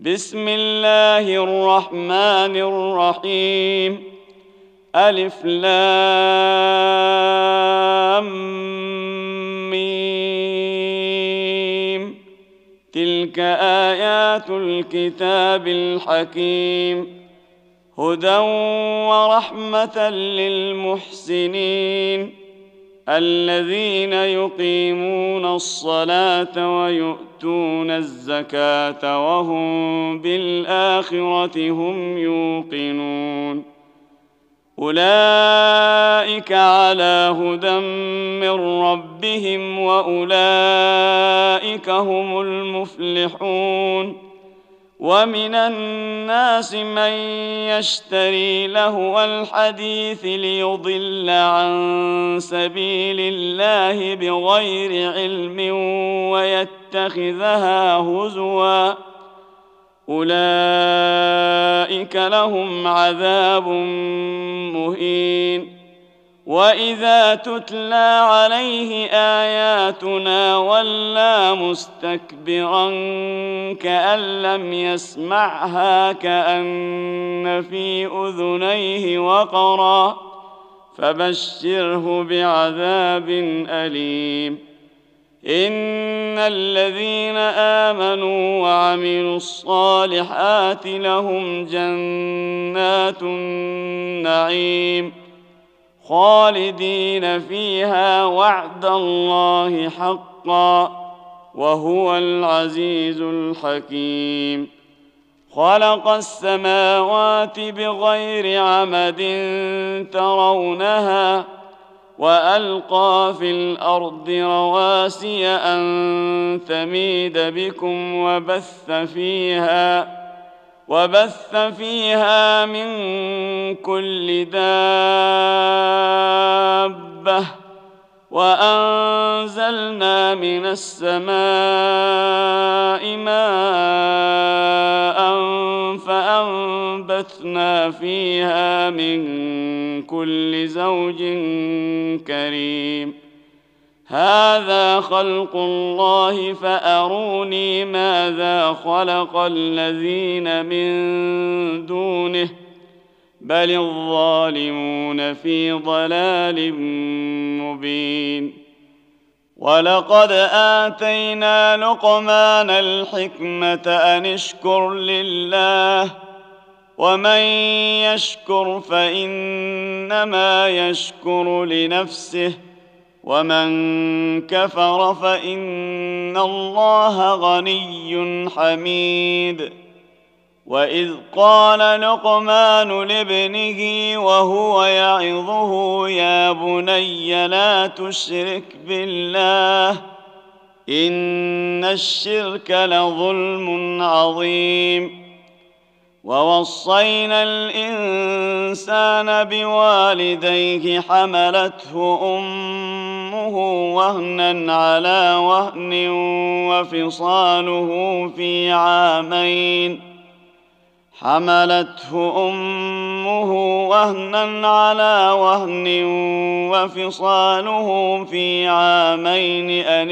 بسم الله الرحمن الرحيم. ألف لام ميم. تلك آيات الكتاب الحكيم، هدى ورحمة للمحسنين الذين يقيمون الصلاة ويؤتون الزكاة وهم بالآخرة هم يوقنون. أولئك على هدى من ربهم وأولئك هم المفلحون. ومن الناس من يشتري لهو الحديث ليضل عن سبيل الله بغير علم ويتخذها هزوا، أولئك لهم عذاب مهين. وإذا تتلى عليه آياتنا ولى مستكبرا كأن لم يسمعها كأن في أذنيه وقرا، فبشره بعذاب أليم. إن الذين آمنوا وعملوا الصالحات لهم جنات النعيم خالدين فيها وعد الله حقا، وهو العزيز الحكيم. خلق السماوات بغير عمد ترونها وألقى في الأرض رواسي أن تميد بكم وبث فيها من كل دابة، وأنزلنا من السماء ماء فأنبتنا فيها من كل زوج كريم. هذا خلق الله فأروني ماذا خلق الذين من دونه، بل الظالمون في ضلال مبين. ولقد آتينا لقمان الحكمة أن اشكر لله، ومن يشكر فإنما يشكر لنفسه، ومن كفر فإن الله غني حميد. وإذ قال لقمان لابنه وهو يعظه يا بني لا تشرك بالله إن الشرك لظلم عظيم. ووصينا الإنسان بوالديه حملته أمه وهنا على وهن وفصاله في عامين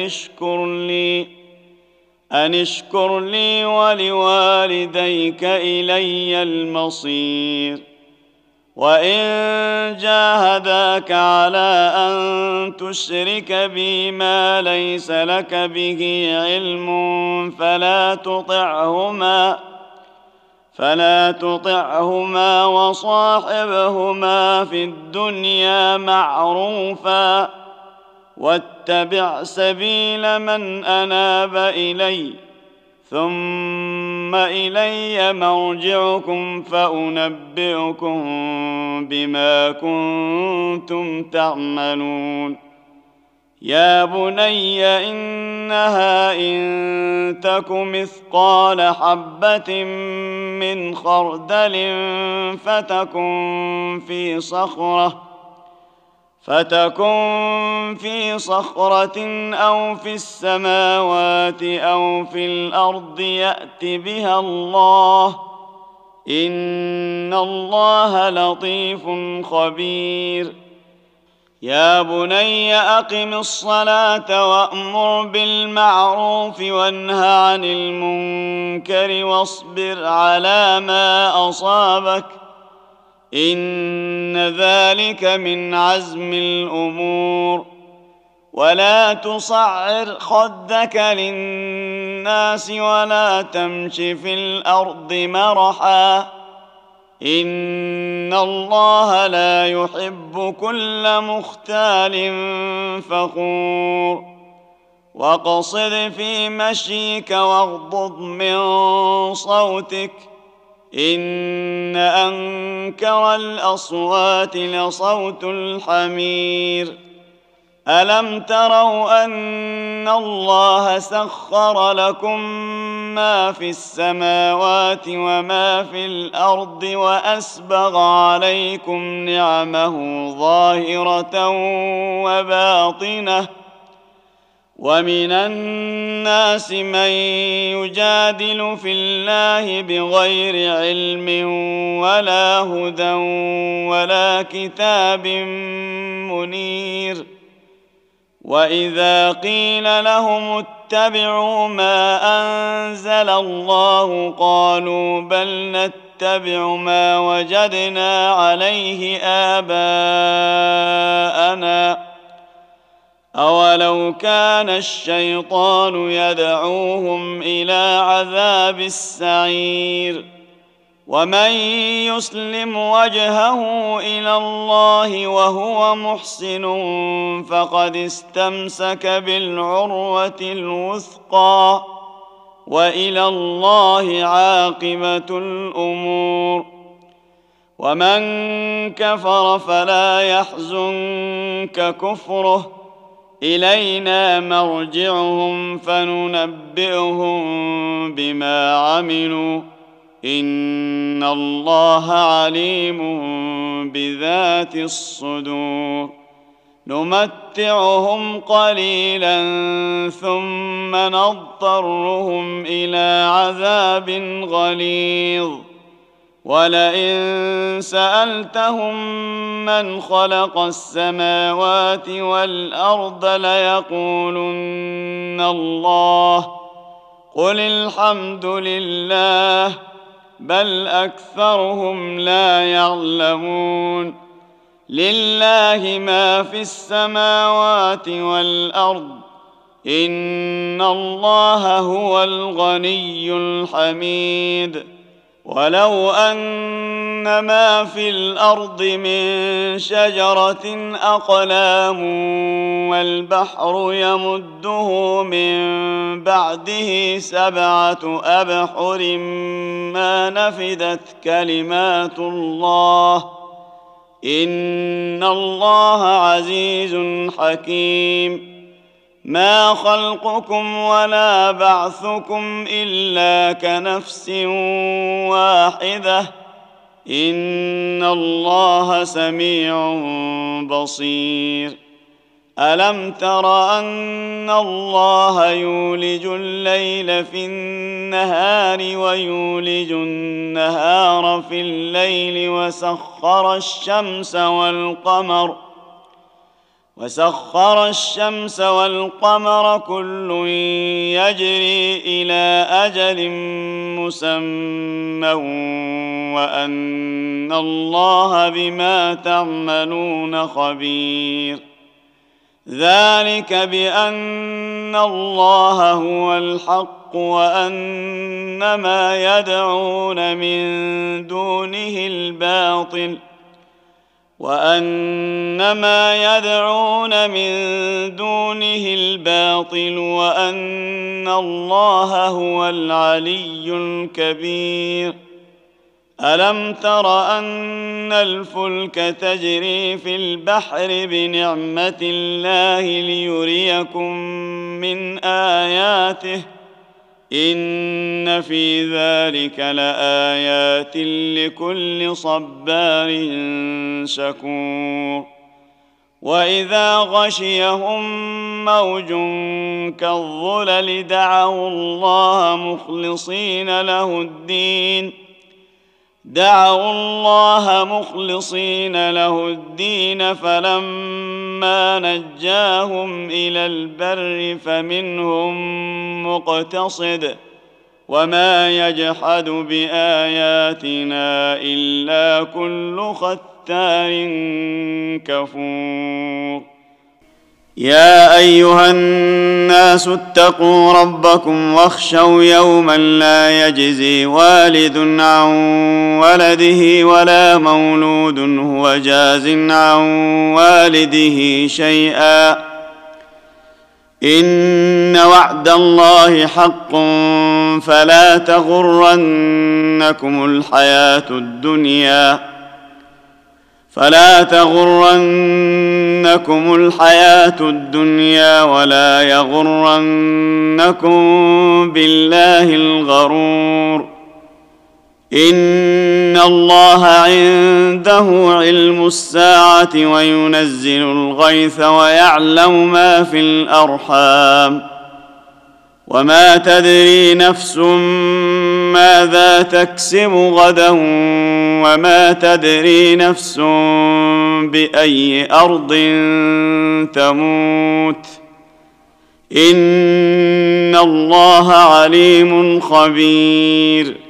أن اشكر لي ولوالديك إلي المصير. وإن جاهداك على أن تشرك بي ما ليس لك به علم فلا تطعهما وصاحبهما في الدنيا معروفا، واتبع سبيل من أناب إلي، ثم إلي مرجعكم فأنبئكم بما كنتم تعملون. يا بني إنها إن تك مثقال حبة من خردل فتكن في صخرة أو في السماوات أو في الأرض يأت بها الله، إن الله لطيف خبير. يا بني أقم الصلاة وأمر بالمعروف وانه عن المنكر واصبر على ما أصابك إن ذلك من عزم الأمور ولا تصعر خدك للناس ولا تمش في الأرض مرحا إن الله لا يحب كل مختال فخور واقصد في مشيك واغضض من صوتك إن أنكر الأصوات لصوت الحمير ألم تروا أن الله سخر لكم ما في السماوات وما في الأرض وأسبغ عليكم نعمه ظاهرة وباطنة ومن الناس من يجادل في الله بغير علم ولا هدى ولا كتاب منير وإذا قيل لهم اتبعوا ما أنزل الله قالوا بل نتبع ما وجدنا عليه آباءنا أولو كان الشيطان يدعوهم إلى عذاب السعير ومن يسلم وجهه إلى الله وهو محسن فقد استمسك بالعروة الوثقى وإلى الله عاقبة الأمور ومن كفر فلا يحزنك كفره إلينا مرجعهم فننبئهم بما عملوا إن الله عليم بذات الصدور نمتعهم قليلا ثم نضطرهم إلى عذاب غليظ ولئن سألتهم من خلق السماوات والأرض ليقولن الله قل الحمد لله بل أكثرهم لا يعلمون لله ما في السماوات والأرض إن الله هو الغني الحميد ولو أن ما في الأرض من شجرة أقلام والبحر يمده من بعده 7 أبحر ما نفدت كلمات الله إن الله عزيز حكيم ما خلقكم ولا بعثكم إلا كنفس واحدة إن الله سميع بصير ألم تر أن الله يولج الليل في النهار ويولج النهار في الليل وسخر الشمس والقمر كل يجري إلى أجل مسمى وأن الله بما تعملون خبير ذلك بأن الله هو الحق وأن ما يدعون من دونه الباطل وأن الله هو العلي الكبير ألم تر أن الفلك تجري في البحر بنعمة الله ليريكم من آياته إن في ذلك لآيات لكل صبار شكور وإذا غشيهم موج كالظلل دعوا الله مخلصين له الدين فلما نجاهم إلى البر فمنهم مقتصد وما يجحد بآياتنا إلا كل ختار كفور. يا أيها الناس اتقوا ربكم واخشوا يوما لا يجزي والد عن ولده ولا مولود هو جاز عن والده شيئا إن وعد الله حق فلا تغرنكم الحياة الدنيا ولا يغرنكم بالله الغرور. إن الله عنده علم الساعة وينزل الغيث ويعلم ما في الأرحام وما تدري نفس ماذا تكسب غدا وما تدري نفس بأي أرض تموت إن الله عليم خبير.